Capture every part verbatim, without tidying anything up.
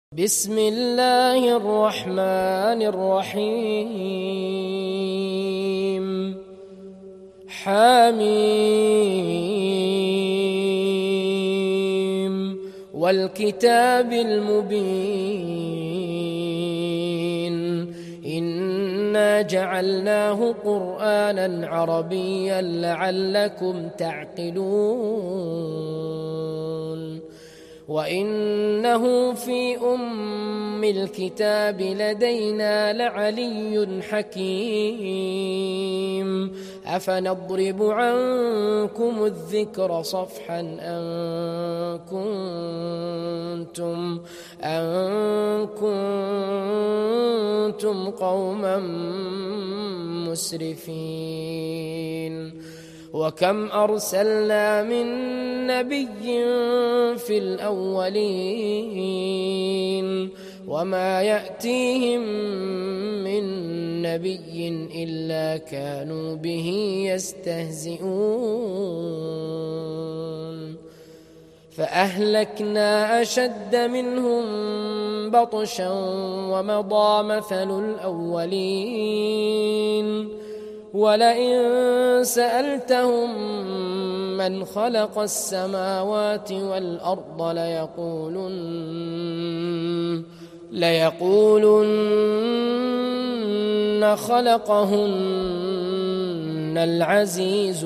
بسم الله الرحمن الرحيم حميم والكتاب المبين إنا جعلناه قرآنا عربيا لعلكم تعقلون وإنه في أم الكتاب لدينا لعلي حكيم أفنضرب عنكم الذكر صفحا أن كنتم أن كنتم قوما مسرفين وكم أرسلنا من نبي في الأولين وما يأتيهم من نبي إلا كانوا به يستهزئون فأهلكنا أشد منهم بطشا ومضى مثل الأولين ولئن سألتهم من خلق السماوات والأرض ليقولن ليقولن خلقهن العزيز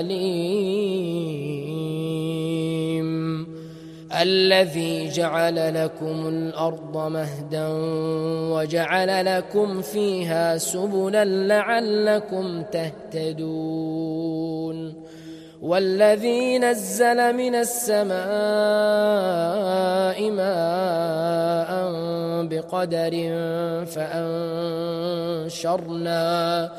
العليم الذي جعل لكم الأرض مهدا وجعل لكم فيها سبلا لعلكم تهتدون والذي نزل من السماء ماء بقدر فأنشرنا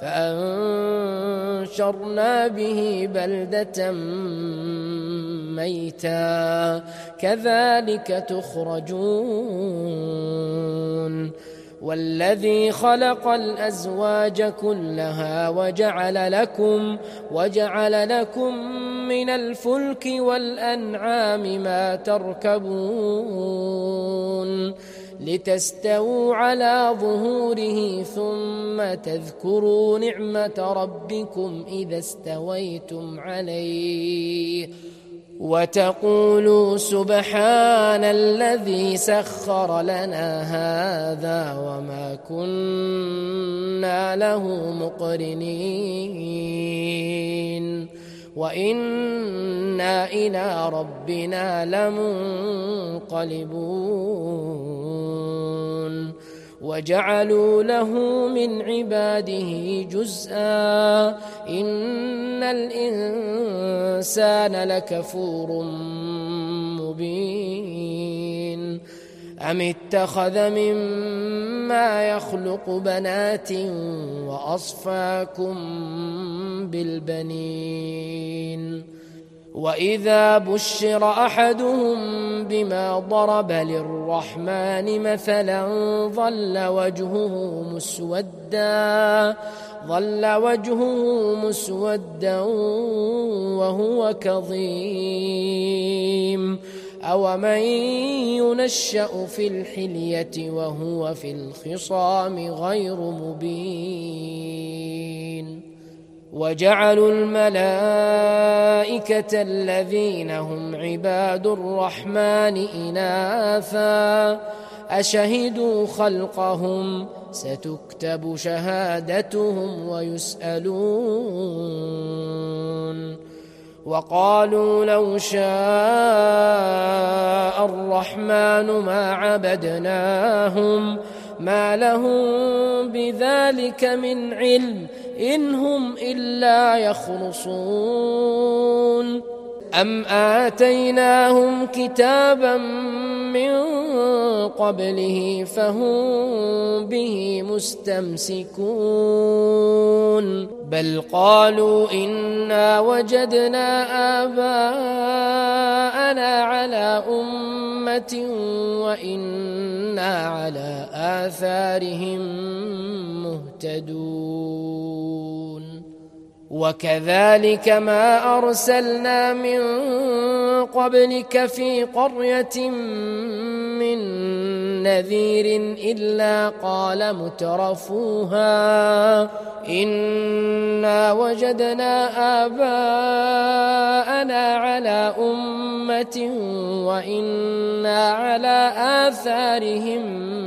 فأنشرنا به بلدة ميتا كذلك تخرجون والذي خلق الأزواج كلها وجعل لكم وجعل لكم من الفلك والأنعام ما تركبون لتستووا على ظهوره ثم تذكروا نعمة ربكم إذا استويتم عليه وتقولوا سبحان الذي سخر لنا هذا وما كنا له مقرنين وإنا إلى ربنا لمنقلبون وجعلوا له من عباده جزءا إن الإنسان لكفور مبين أم اتخذ مما يخلق بنات وأصفاكم بالبنين وإذا بشر أحدهم بما ضرب للرحمن مثلا ظل وجهه مسودا ظل وجهه مسودا وهو كظيم أومن ينشأ في الحلية وهو في الخصام غير مبين وجعلوا الملائكة الذين هم عباد الرحمن إناثا أشهدوا خلقهم ستكتب شهادتهم ويسألون وقالوا لو شاء الرحمن ما عبدناهم ما لهم بذلك من علم إن هم إلا يخرصون أم آتيناهم كتابا من قبله فهم به مستمسكون بل قالوا إنا وجدنا آباءنا على أمة وإنا على آثارهم مهتدون وكذلك ما أرسلنا من قبلك في قرية من نذير إلا قال مترفوها إنا وجدنا آباءنا على أمة وإنا على آثارهم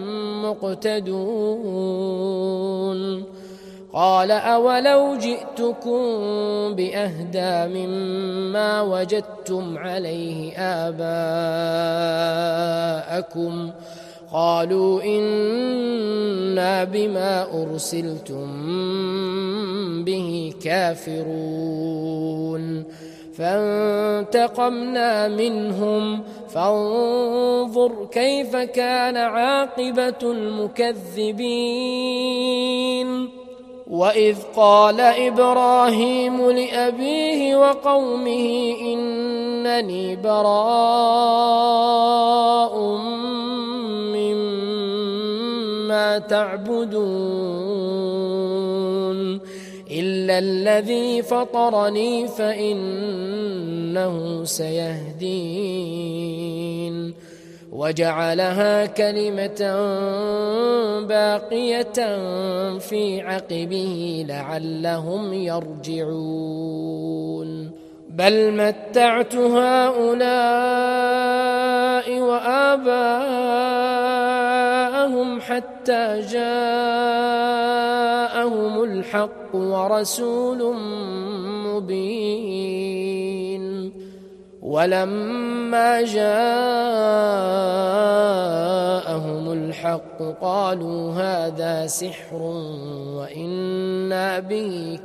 مقتدون قال أولو جئتكم بأهدى مما وجدتم عليه آباءكم قالوا إنا بما أرسلتم به كافرون فانتقمنا منهم فانظر كيف كان عاقبة المكذبين وإذ قال إبراهيم لأبيه وقومه إنني براء مما تعبدون إلا الذي فطرني فإنه سيهدين وجعلها كلمة باقية في عقبه لعلهم يرجعون بل متعت هؤلاء وآباءهم حتى جاءهم الحق ورسول مبين ولما جاءهم الحق قالوا هذا سحر وإنا به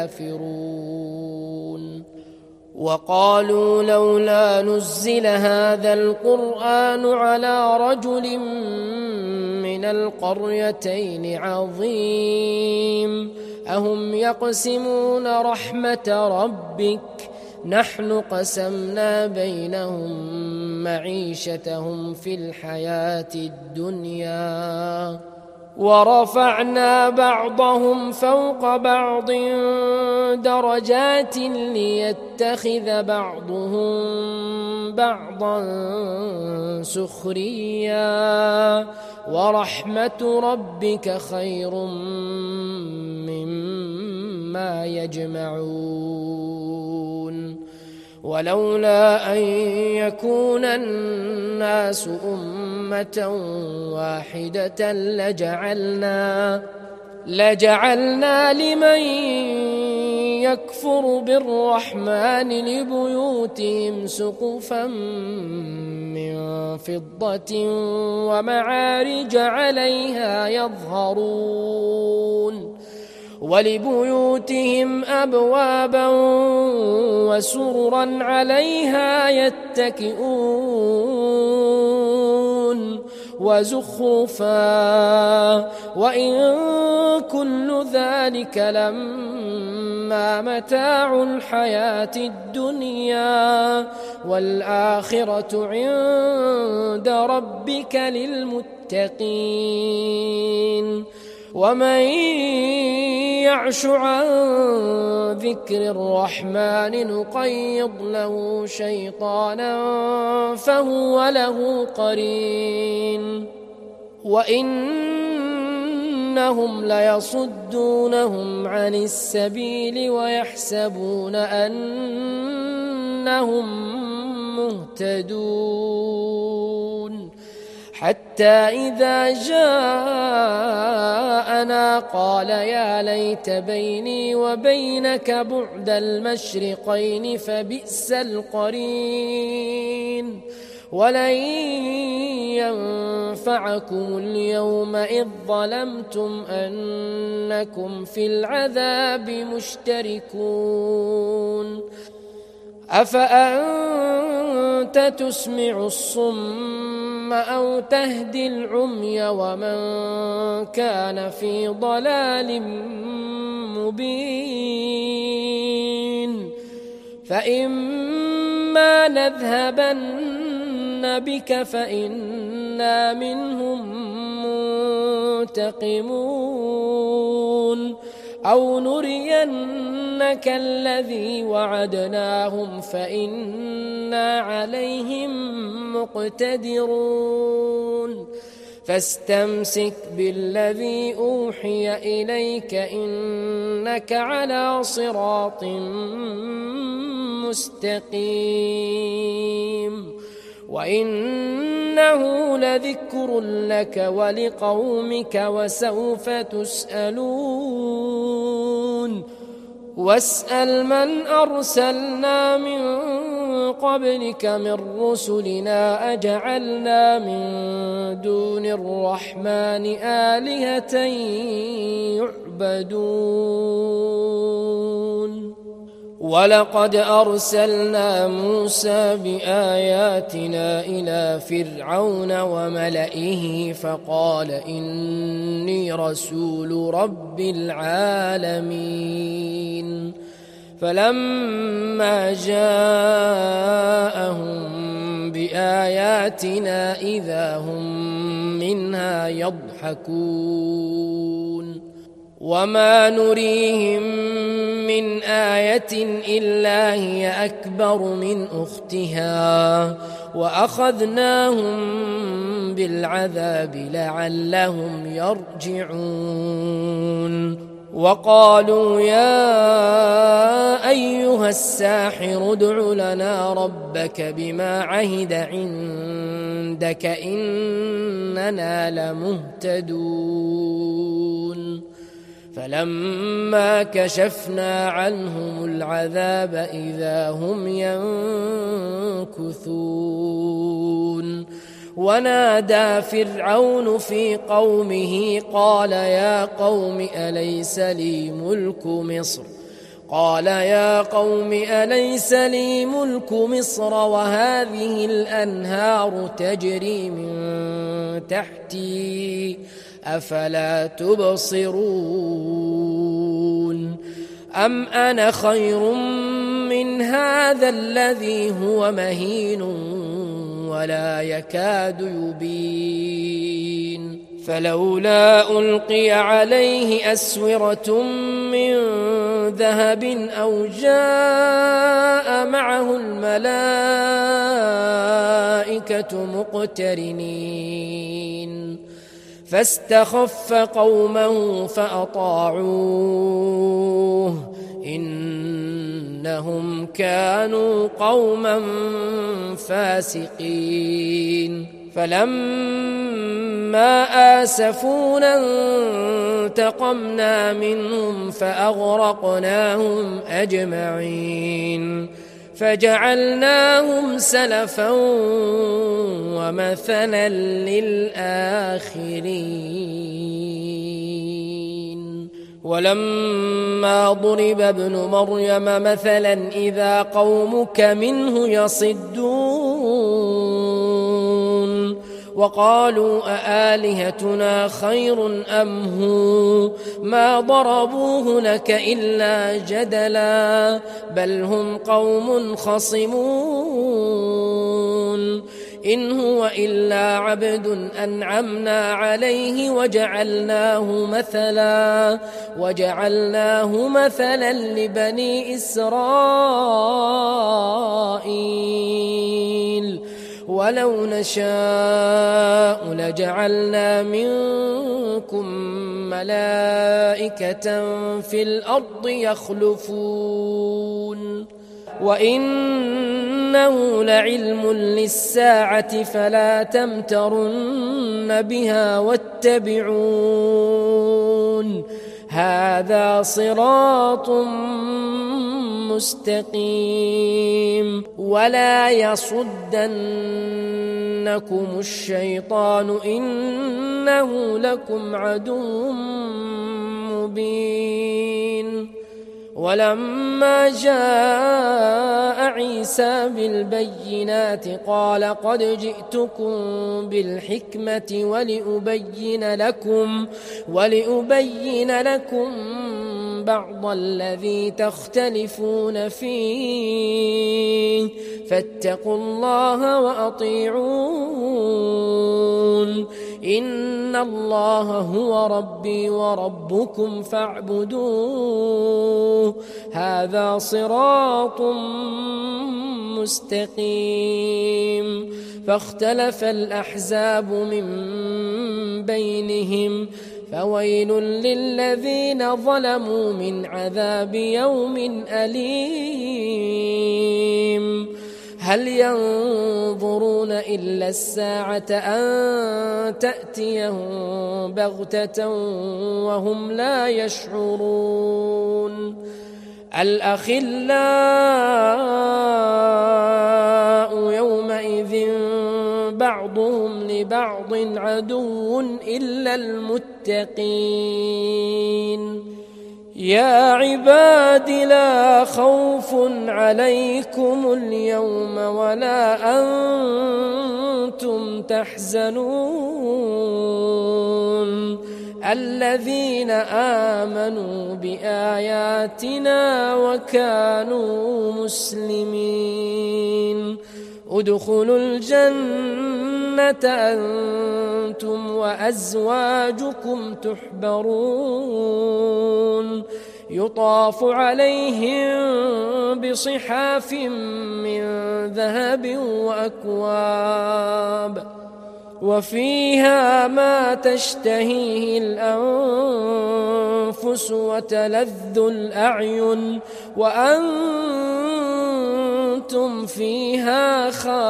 كافرون وقالوا لولا نزل هذا القرآن على رجل من القريتين عظيم أهم يقسمون رحمة ربك نحن قسمنا بينهم معيشتهم في الحياة الدنيا ورفعنا بعضهم فوق بعض درجات ليتخذ بعضهم بعضا سخريا ورحمة ربك خير مما يجمعون ولولا أن يكون الناس أمة واحدة لجعلنا لجعلنا لمن يكفر بالرحمن لبيوتهم سقفا من فضة ومعارج عليها يظهرون ولبيوتهم أبوابا وسررا عليها يتكئون وزخرفا وإن كل ذلك لما متاع الحياة الدنيا والآخرة عند ربك للمتقين ومن يعش عن ذكر الرحمن نقيض له شيطانا فهو له قرين وإنهم ليصدونهم عن السبيل ويحسبون أنهم مهتدون حتى إذا جاءنا قال يا ليت بيني وبينك بعد المشرقين فبئس القرين ولن ينفعكم اليوم إذ ظلمتم أنكم في العذاب مشتركون أفأنت تسمع الصم أو تهدي العمي ومن كان في ضلال مبين فإما نذهبن بك فإنا منهم منتقمون أو نرينك الذي وعدناهم فإنا عليهم مقتدرون فاستمسك بالذي أوحي إليك إنك على صراط مستقيم وإنه لذكر لك ولقومك وسوف تسألون واسأل من أرسلنا من قبلك من رسلنا أجعلنا من دون الرحمن آلهة يعبدون ولقد أرسلنا موسى بآياتنا إلى فرعون وملئه فقال إني رسول رب العالمين فلما جاءهم بآياتنا إذا هم منها يضحكون وما نريهم من آية إلا هي أكبر من أختها وأخذناهم بالعذاب لعلهم يرجعون وقالوا يا أيها الساحر ادع لنا ربك بما عهد عندك إننا لمهتدون فلما كشفنا عنهم العذاب إذا هم ينكثون ونادى فرعون في قومه قال يا قوم أليس لي ملك مصر قال يا قوم أليس لي ملك مصر وهذه الأنهار تجري من تحتي أفلا تبصرون أم أنا خير من هذا الذي هو مهين ولا يكاد يبين فلولا ألقي عليه أسورة من ذهب أو جاء معه الملائكة مقترنين فاستخف قومه فأطاعوه إنهم كانوا قوما فاسقين فلما آسفونا انتقمنا منهم فأغرقناهم أجمعين فجعلناهم سلفا ومثلا للآخرين ولما ضرب ابن مريم مثلا إذا قومك منه يصدون وقالوا أآلهتنا خير أم هو ما ضربوه لك إلا جدلا بل هم قوم خصمون إن هو إلا عبد أنعمنا عليه وجعلناه مثلا وجعلناه مثلا لبني إسرائيل ولو نشاء لجعلنا منكم ملائكة في الأرض يخلفون وإنه لعلم للساعة فلا تمترن بها واتبعون هذا صراط مستقيم ولا يصدنكم الشيطان إنه لكم عدو مبين ولما جاء عيسى بالبينات قال قد جئتكم بالحكمة ولأبين لكم ولأبين لكم بعض الذي تختلفون فيه فاتقوا الله وأطيعون إن الله هو ربي وربكم فاعبدوه هذا صراط مستقيم فاختلف الأحزاب من بينهم فويل للذين ظلموا من عذاب يوم أليم هل ينظرون إلا الساعة أن تأتيهم بغتة وهم لا يشعرون الأخلاء يومئذ بعضهم لبعض عدو إلا المتقين يا عباد لا خوف عليكم اليوم ولا أنتم تحزنون الذين آمنوا بآياتنا وكانوا مسلمين ادخلوا الجنة أنتم وأزواجكم تحبرون يطاف عليهم بصحاف من ذهب وأكواب وفيها ما تشتهيه الأنفس وتلذ الأعين وأنتم فيها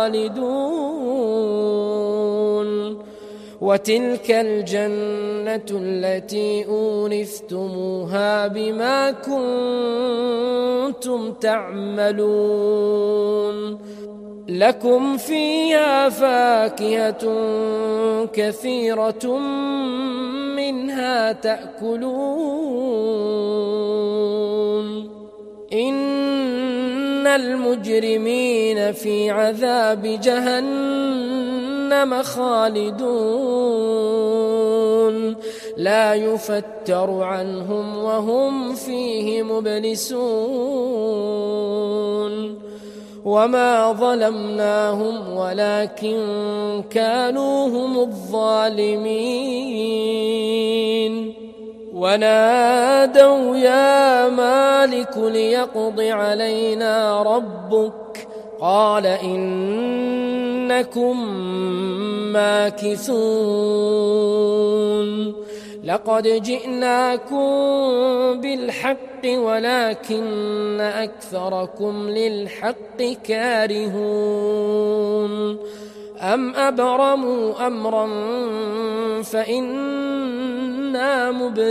خالدون وتلك الجنة التي أورثتموها بما كنتم تعملون لكم فيها فاكهة كثيرة منها تأكلون إن المجرمين في عذاب جهنم خالدون لا يفتر عنهم وهم فيه مبلسون وما ظلمناهم ولكن كانوا هم الظالمين ونادوا يا مالك ليقض علينا ربك قال إنكم ماكثون لقد جئناكم بالحق ولكن أكثركم للحق كارهون أم أبرموا أمرا فإنا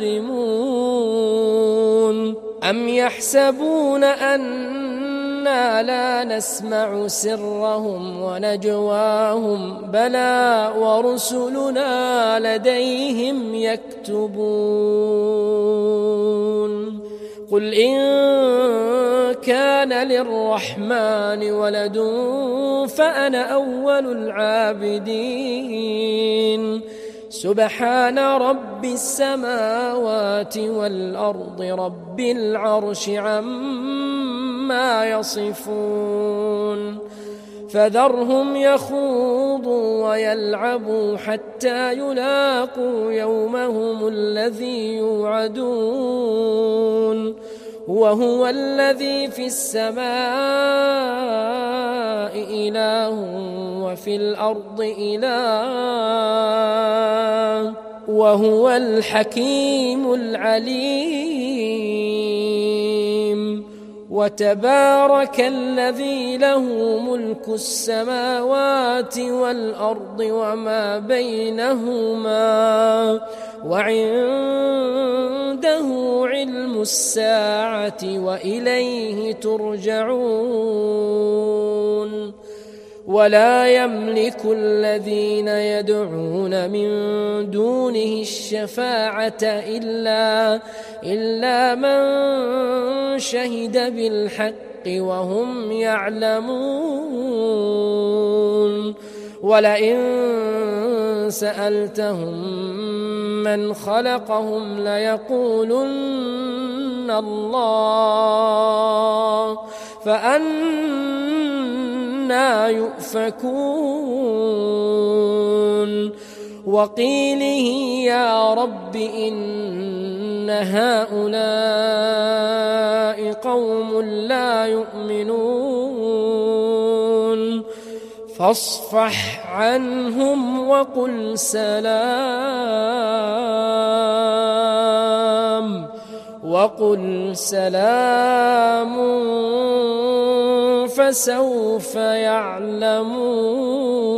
مبرمون أم يحسبون أننا لا نسمع سرهم ونجواهم بلى ورسلنا لديهم يكتبون قل إن كان للرحمن ولد فأنا أول العابدين سبحان رب السماوات والأرض رب العرش عما يصفون فذرهم يخوضوا ويلعبوا حتى يلاقوا يومهم الذي يوعدون وهو الذي في السماء إله وفي الأرض إله وهو الحكيم العليم وتبارك الذي له ملك السماوات والأرض وما بينهما وعنده علم الساعة وإليه ترجعون ولا يملك الذين يدعون من دونه الشفاعة إلا, إلا من شهد بالحق وهم يعلمون ولئن سألتهم من خلقهم ليقولن الله فأنى يؤفكون وقيله يا رب إن هؤلاء قوم لا يؤمنون فاصفح عنهم وقل سلام وقل سلام فسوف يعلمون.